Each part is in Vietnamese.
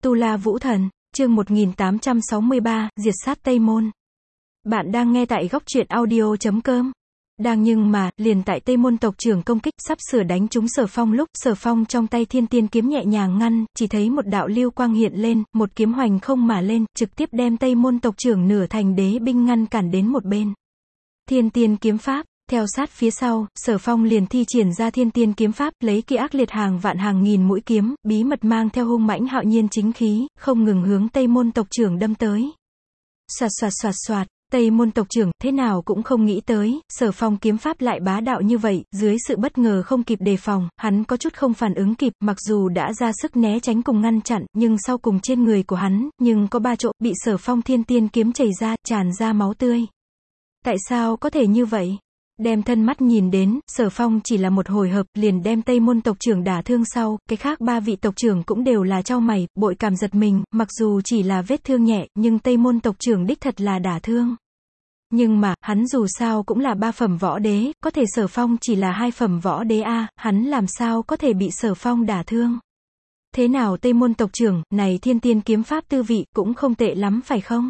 Tu La Vũ Thần, chương 1863, diệt sát Tây Môn. Bạn đang nghe tại góc truyện audio.com. Nhưng mà, liền tại Tây Môn tộc trưởng công kích, sắp sửa đánh trúng Sở Phong lúc, Sở Phong trong tay Thiên Tiên kiếm nhẹ nhàng ngăn, chỉ thấy một đạo lưu quang hiện lên, một kiếm hoành không mà lên, trực tiếp đem Tây Môn tộc trưởng nửa thành đế binh ngăn cản đến một bên. Thiên Tiên kiếm pháp. Theo sát phía sau, Sở Phong liền thi triển ra Thiên Tiên kiếm pháp, lấy kia ác liệt hàng vạn hàng nghìn mũi kiếm, bí mật mang theo hung mãnh hạo nhiên chính khí, không ngừng hướng Tây Môn tộc trưởng đâm tới. Soạt soạt soạt soạt, Tây Môn tộc trưởng thế nào cũng không nghĩ tới, Sở Phong kiếm pháp lại bá đạo như vậy, dưới sự bất ngờ không kịp đề phòng, hắn có chút không phản ứng kịp, mặc dù đã ra sức né tránh cùng ngăn chặn, nhưng sau cùng trên người của hắn, nhưng có 3 chỗ bị Sở Phong Thiên Tiên kiếm chảy ra, tràn ra máu tươi. Tại sao có thể như vậy? Đem thân mắt nhìn đến, Sở Phong chỉ là một hồi hợp, liền đem Tây Môn tộc trưởng đả thương sau, cái khác 3 vị tộc trưởng cũng đều là chau mày, bội cảm giật mình, mặc dù chỉ là vết thương nhẹ, nhưng Tây Môn tộc trưởng đích thật là đả thương. Nhưng mà, hắn dù sao cũng là 3 phẩm võ đế, có thể Sở Phong chỉ là 2 phẩm võ đế a, hắn làm sao có thể bị Sở Phong đả thương? Thế nào Tây Môn tộc trưởng, này Thiên Tiên kiếm pháp tư vị, cũng không tệ lắm phải không?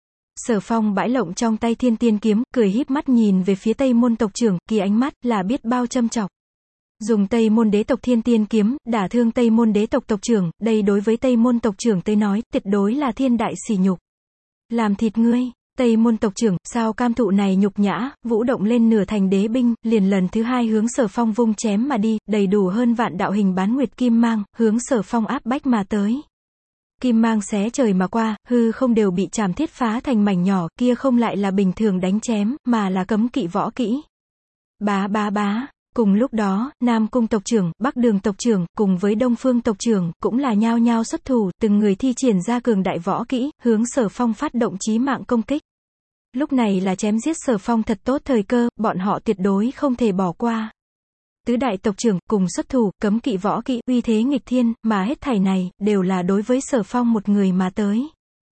Sở Phong bãi lộng trong tay Thiên Tiên kiếm, cười híp mắt nhìn về phía Tây Môn tộc trưởng, kỳ ánh mắt là biết bao châm chọc. Dùng Tây Môn đế tộc Thiên Tiên kiếm, đả thương Tây Môn đế tộc tộc trưởng, đây đối với Tây Môn tộc trưởng tới nói, tuyệt đối là thiên đại sỉ nhục. Làm thịt ngươi, Tây Môn tộc trưởng, sao cam thụ này nhục nhã, vũ động lên nửa thành đế binh, liền lần thứ 2 hướng Sở Phong vung chém mà đi, đầy đủ hơn vạn đạo hình bán nguyệt kim mang, hướng Sở Phong áp bách mà tới. Kim mang xé trời mà qua, hư không đều bị chảm thiết phá thành mảnh nhỏ, kia không lại là bình thường đánh chém, mà là cấm kỵ võ kỹ. Bá bá bá, cùng lúc đó, Nam Cung tộc trưởng, Bắc Đường tộc trưởng, cùng với Đông Phương tộc trưởng, cũng là nhao nhao xuất thủ, từng người thi triển ra cường đại võ kỹ, hướng Sở Phong phát động chí mạng công kích. Lúc này là chém giết Sở Phong thật tốt thời cơ, bọn họ tuyệt đối không thể bỏ qua. Tứ đại tộc trưởng, cùng xuất thủ, cấm kỵ võ kỹ, uy thế nghịch thiên, mà hết thảy này, đều là đối với Sở Phong một người mà tới.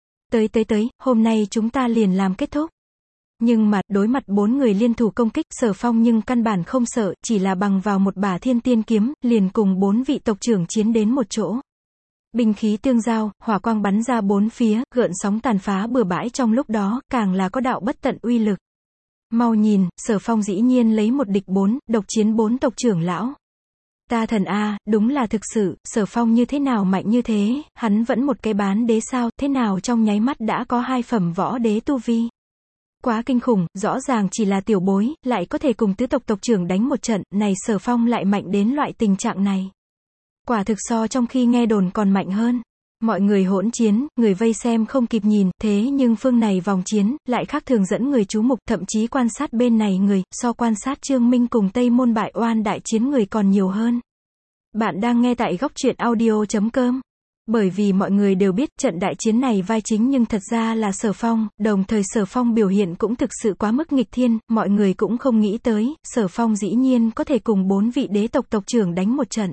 Tới, hôm nay chúng ta liền làm kết thúc. Nhưng mà, đối mặt 4 người liên thủ công kích, Sở Phong nhưng căn bản không sợ, chỉ là bằng vào một bả Thiên Tiên kiếm, liền cùng 4 vị tộc trưởng chiến đến một chỗ. Binh khí tương giao, hỏa quang bắn ra 4 phía, gợn sóng tàn phá bừa bãi trong lúc đó, càng là có đạo bất tận uy lực. Mau nhìn, Sở Phong dĩ nhiên lấy một địch 4, độc chiến 4 tộc trưởng lão. Ta thần a, đúng là thực sự, Sở Phong như thế nào mạnh như thế, hắn vẫn một cái bán đế sao, thế nào trong nháy mắt đã có 2 phẩm võ đế tu vi. Quá kinh khủng, rõ ràng chỉ là tiểu bối, lại có thể cùng tứ tộc tộc trưởng đánh một trận, này Sở Phong lại mạnh đến loại tình trạng này. Quả thực so trong khi nghe đồn còn mạnh hơn. Mọi người hỗn chiến, người vây xem không kịp nhìn, thế nhưng phương này vòng chiến, lại khác thường dẫn người chú mục, thậm chí quan sát bên này người, so quan sát Trương Minh cùng Tây Môn bại oan đại chiến người còn nhiều hơn. Bạn đang nghe tại góc truyện audio.com. Bởi vì mọi người đều biết trận đại chiến này vai chính nhưng thật ra là Sở Phong, đồng thời Sở Phong biểu hiện cũng thực sự quá mức nghịch thiên, mọi người cũng không nghĩ tới, Sở Phong dĩ nhiên có thể cùng 4 vị đế tộc tộc trưởng đánh một trận.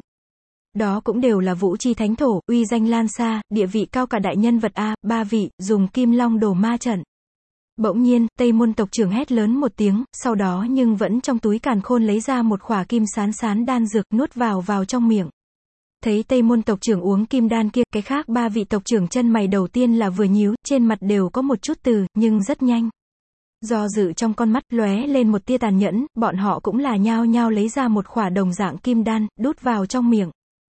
Đó cũng đều là vũ chi thánh thổ, uy danh lan xa, địa vị cao cả đại nhân vật a, 3 vị, dùng Kim Long đổ ma trận. Bỗng nhiên, Tây Môn tộc trưởng hét lớn một tiếng, sau đó nhưng vẫn trong túi càn khôn lấy ra một khỏa kim sán đan dược, nuốt vào trong miệng. Thấy Tây Môn tộc trưởng uống kim đan kia, cái khác 3 vị tộc trưởng chân mày đầu tiên là vừa nhíu, trên mặt đều có một chút nhưng rất nhanh. Do dự trong con mắt lóe lên một tia tàn nhẫn, bọn họ cũng là nhao nhao lấy ra một khỏa đồng dạng kim đan, đút vào trong miệng.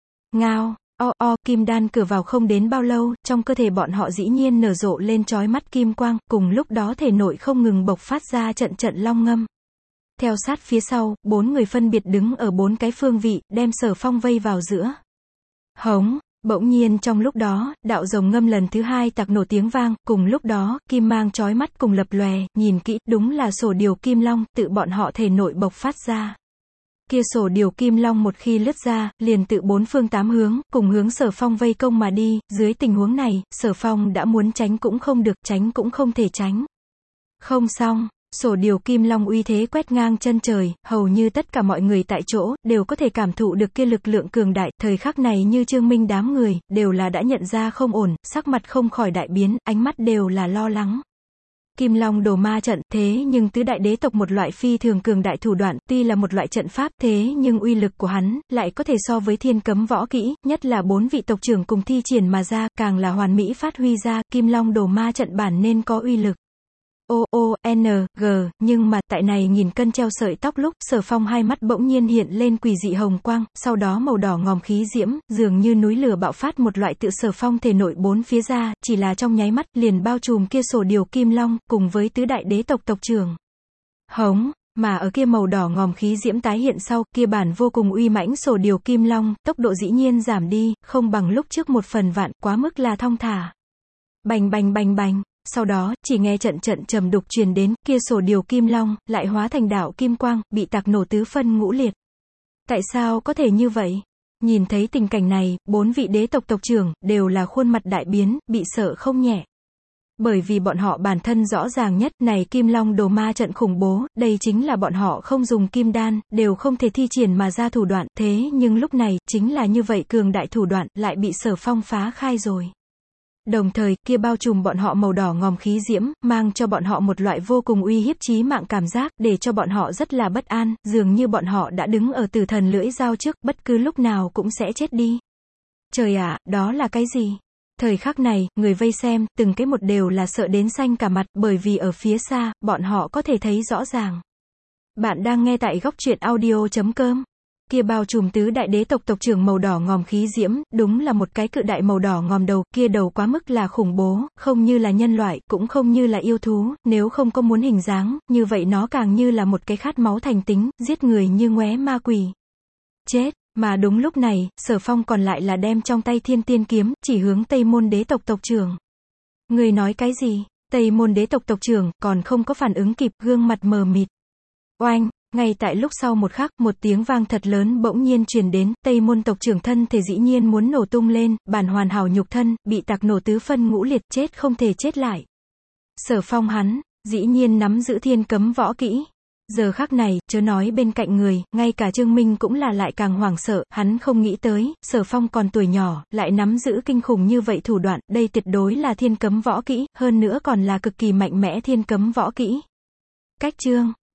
Ngao, kim đan cửa vào không đến bao lâu, trong cơ thể bọn họ dĩ nhiên nở rộ lên chói mắt kim quang, cùng lúc đó thể nội không ngừng bộc phát ra trận long ngâm. Theo sát phía sau, 4 người phân biệt đứng ở 4 cái phương vị, đem Sở Phong vây vào giữa. Hống, bỗng nhiên trong lúc đó, đạo rồng ngâm lần thứ 2 tạc nổ tiếng vang, cùng lúc đó, kim mang chói mắt cùng lập lòe, nhìn kỹ, đúng là sổ điều kim long, tự bọn họ thể nội bộc phát ra. Kia sổ điều kim long một khi lướt ra, liền tự 4 phương 8 hướng, cùng hướng Sở Phong vây công mà đi, dưới tình huống này, Sở Phong đã muốn tránh cũng không được, tránh cũng không thể tránh. Không xong, sổ điều kim long uy thế quét ngang chân trời, hầu như tất cả mọi người tại chỗ, đều có thể cảm thụ được kia lực lượng cường đại, thời khắc này như Trương Minh đám người, đều là đã nhận ra không ổn, sắc mặt không khỏi đại biến, ánh mắt đều là lo lắng. Kim Long Đồ Ma Trận, thế nhưng tứ đại đế tộc một loại phi thường cường đại thủ đoạn, tuy là một loại trận pháp, thế nhưng uy lực của hắn, lại có thể so với thiên cấm võ kỹ, nhất là 4 vị tộc trưởng cùng thi triển mà ra, càng là hoàn mỹ phát huy ra, Kim Long Đồ Ma Trận bản nên có uy lực. O-O-N-G, nhưng mà, tại này nghìn cân treo sợi tóc lúc, Sở Phong hai mắt bỗng nhiên hiện lên quỷ dị hồng quang, sau đó màu đỏ ngòm khí diễm, dường như núi lửa bạo phát một loại tự Sở Phong thể nội bốn phía ra, chỉ là trong nháy mắt, liền bao trùm kia sổ điều Kim Long, cùng với tứ đại đế tộc tộc trưởng. Hống! Mà ở kia màu đỏ ngòm khí diễm tái hiện sau, kia bản vô cùng uy mãnh sổ điều Kim Long, tốc độ dĩ nhiên giảm đi, không bằng lúc trước 1/1000, quá mức là thong thả. Bành bành bành bành. Sau đó, chỉ nghe trận trận trầm đục truyền đến, kia sổ điều Kim Long, lại hóa thành đạo kim quang, bị tạc nổ tứ phân ngũ liệt. Tại sao có thể như vậy? Nhìn thấy tình cảnh này, 4 vị đế tộc tộc trưởng, đều là khuôn mặt đại biến, bị sợ không nhẹ. Bởi vì bọn họ bản thân rõ ràng nhất, này Kim Long Đồ Ma Trận khủng bố, đây chính là bọn họ không dùng kim đan, đều không thể thi triển mà ra thủ đoạn, thế nhưng lúc này, chính là như vậy cường đại thủ đoạn, lại bị Sở Phong phá khai rồi. Đồng thời, kia bao trùm bọn họ màu đỏ ngòm khí diễm, mang cho bọn họ một loại vô cùng uy hiếp chí mạng cảm giác, để cho bọn họ rất là bất an, dường như bọn họ đã đứng ở tử thần lưỡi dao trước, bất cứ lúc nào cũng sẽ chết đi. Trời ạ, đó là cái gì? Thời khắc này, người vây xem, từng cái một đều là sợ đến xanh cả mặt, bởi vì ở phía xa, bọn họ có thể thấy rõ ràng. Bạn đang nghe tại góc truyện audio.com. Kia bao trùm tứ đại đế tộc tộc trưởng màu đỏ ngòm khí diễm, đúng là một cái cự đại màu đỏ ngòm đầu, kia đầu quá mức là khủng bố, không như là nhân loại, cũng không như là yêu thú, nếu không có muốn hình dáng, như vậy nó càng như là một cái khát máu thành tính, giết người như ngoé ma quỷ. Chết! Mà đúng lúc này, Sở Phong còn lại là đem trong tay Thiên Tiên kiếm, chỉ hướng Tây Môn đế tộc tộc trưởng. Người nói cái gì? Tây Môn đế tộc tộc trưởng, còn không có phản ứng kịp, gương mặt mờ mịt. Oanh! Ngay tại lúc sau một khắc, một tiếng vang thật lớn bỗng nhiên truyền đến, Tây Môn tộc trưởng thân thể dĩ nhiên muốn nổ tung lên, bản hoàn hảo nhục thân, bị tạc nổ tứ phân ngũ liệt, chết không thể chết lại. Sở Phong hắn, dĩ nhiên nắm giữ thiên cấm võ kỹ. Giờ khắc này, chớ nói bên cạnh người, ngay cả Trương Minh cũng là lại càng hoảng sợ, hắn không nghĩ tới, Sở Phong còn tuổi nhỏ, lại nắm giữ kinh khủng như vậy thủ đoạn, đây tuyệt đối là thiên cấm võ kỹ, hơn nữa còn là cực kỳ mạnh mẽ thiên cấm võ kỹ. Cách chương